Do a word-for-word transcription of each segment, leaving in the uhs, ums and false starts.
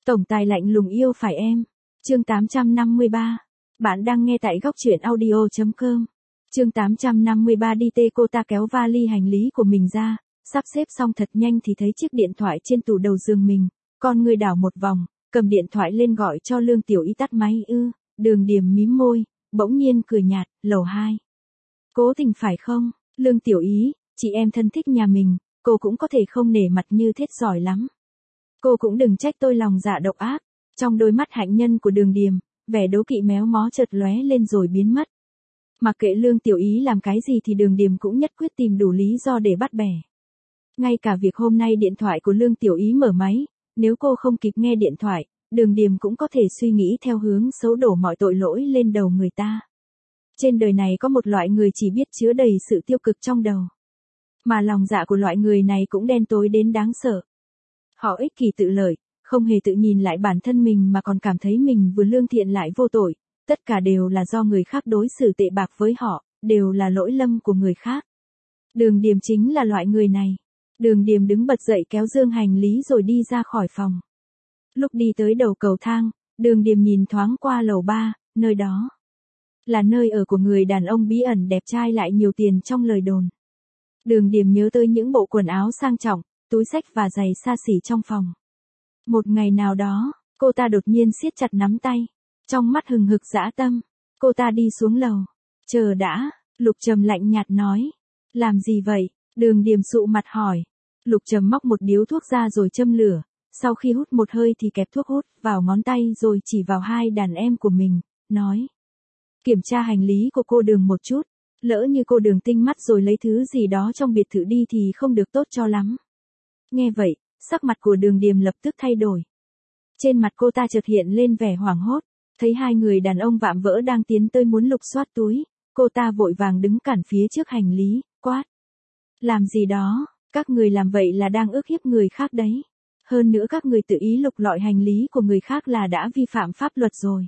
Tổng tài lạnh lùng yêu phải em. Chương tám trăm năm mươi ba. Bạn đang nghe tại góc truyện audio chấm com. Chương tám trăm năm mươi ba đi tê cô ta kéo vali hành lý của mình ra, sắp xếp xong thật nhanh thì thấy chiếc điện thoại trên tủ đầu giường mình, con người đảo một vòng, cầm điện thoại lên gọi cho Lương Tiểu Ý tắt máy ư, Đường Điềm mím môi, bỗng nhiên cười nhạt, lầu hai. Cố tình phải không, Lương Tiểu Ý, chị em thân thích nhà mình, cô cũng có thể không nể mặt như thế giỏi lắm. Cô cũng đừng trách tôi lòng dạ độc ác. Trong đôi mắt hạnh nhân của Đường Điềm, vẻ đố kỵ méo mó chợt lóe lên rồi biến mất. Mặc kệ Lương Tiểu Ý làm cái gì thì Đường Điềm cũng nhất quyết tìm đủ lý do để bắt bẻ. Ngay cả việc hôm nay điện thoại của Lương Tiểu Ý mở máy, nếu cô không kịp nghe điện thoại, Đường Điềm cũng có thể suy nghĩ theo hướng xấu đổ mọi tội lỗi lên đầu người ta. Trên đời này có một loại người chỉ biết chứa đầy sự tiêu cực trong đầu. Mà lòng dạ của loại người này cũng đen tối đến đáng sợ. Họ ích kỷ tự lợi, không hề tự nhìn lại bản thân mình mà còn cảm thấy mình vừa lương thiện lại vô tội, tất cả đều là do người khác đối xử tệ bạc với họ, đều là lỗi lầm của người khác. Đường Điềm chính là loại người này. Đường Điềm đứng bật dậy kéo dương hành lý rồi đi ra khỏi phòng. Lúc đi tới đầu cầu thang, Đường Điềm nhìn thoáng qua lầu ba, nơi đó là nơi ở của người đàn ông bí ẩn đẹp trai lại nhiều tiền trong lời đồn. Đường Điềm nhớ tới những bộ quần áo sang trọng, túi xách và giày xa xỉ trong phòng. Một ngày nào đó, cô ta đột nhiên siết chặt nắm tay, trong mắt hừng hực dã tâm. Cô ta đi xuống lầu. Chờ đã, Lục Trầm lạnh nhạt nói. Làm gì vậy? Đường Điềm sụ mặt hỏi. Lục Trầm móc một điếu thuốc ra rồi châm lửa, sau khi hút một hơi thì kẹp thuốc hút vào ngón tay rồi chỉ vào hai đàn em của mình, nói. Kiểm tra hành lý của cô Đường một chút, lỡ như cô Đường tinh mắt rồi lấy thứ gì đó trong biệt thự đi thì không được tốt cho lắm. Nghe vậy, sắc mặt của Đường Điềm lập tức thay đổi. Trên mặt cô ta chợt hiện lên vẻ hoảng hốt, thấy hai người đàn ông vạm vỡ đang tiến tới muốn lục soát túi, cô ta vội vàng đứng cản phía trước hành lý, quát. Làm gì đó, các người làm vậy là đang ức hiếp người khác đấy. Hơn nữa các người tự ý lục lọi hành lý của người khác là đã vi phạm pháp luật rồi.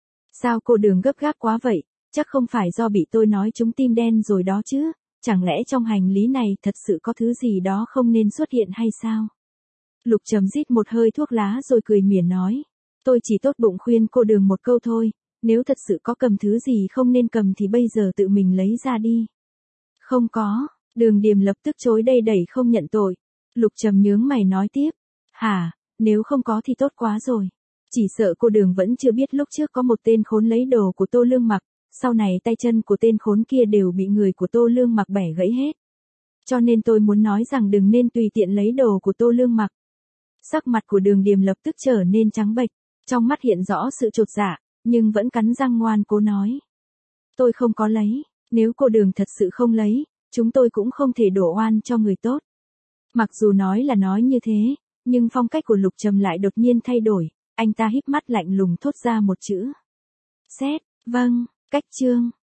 Sao cô Đường gấp gáp quá vậy, chắc không phải do bị tôi nói trúng tim đen rồi đó chứ, chẳng lẽ trong hành lý này thật sự có thứ gì đó không nên xuất hiện hay sao? Lục Trầm rít một hơi thuốc lá rồi cười mỉa nói. Tôi chỉ tốt bụng khuyên cô Đường một câu thôi, nếu thật sự có cầm thứ gì không nên cầm thì bây giờ tự mình lấy ra đi. Không có, Đường Điềm lập tức chối đầy đẩy không nhận tội. Lục Trầm nhướng mày nói tiếp. Hả, nếu không có thì tốt quá rồi. Chỉ sợ cô Đường vẫn chưa biết lúc trước có một tên khốn lấy đồ của Tô Lương Mặc, sau này tay chân của tên khốn kia đều bị người của Tô Lương Mặc bẻ gãy hết. Cho nên tôi muốn nói rằng đừng nên tùy tiện lấy đồ của Tô Lương Mặc. Sắc mặt của Đường Điềm lập tức trở nên trắng bệch, trong mắt hiện rõ sự chột dạ, nhưng vẫn cắn răng ngoan cố nói. Tôi không có lấy, nếu cô Đường thật sự không lấy, chúng tôi cũng không thể đổ oan cho người tốt. Mặc dù nói là nói như thế, nhưng phong cách của Lục Trầm lại đột nhiên thay đổi, anh ta híp mắt lạnh lùng thốt ra một chữ. Xét, vâng, cách chương.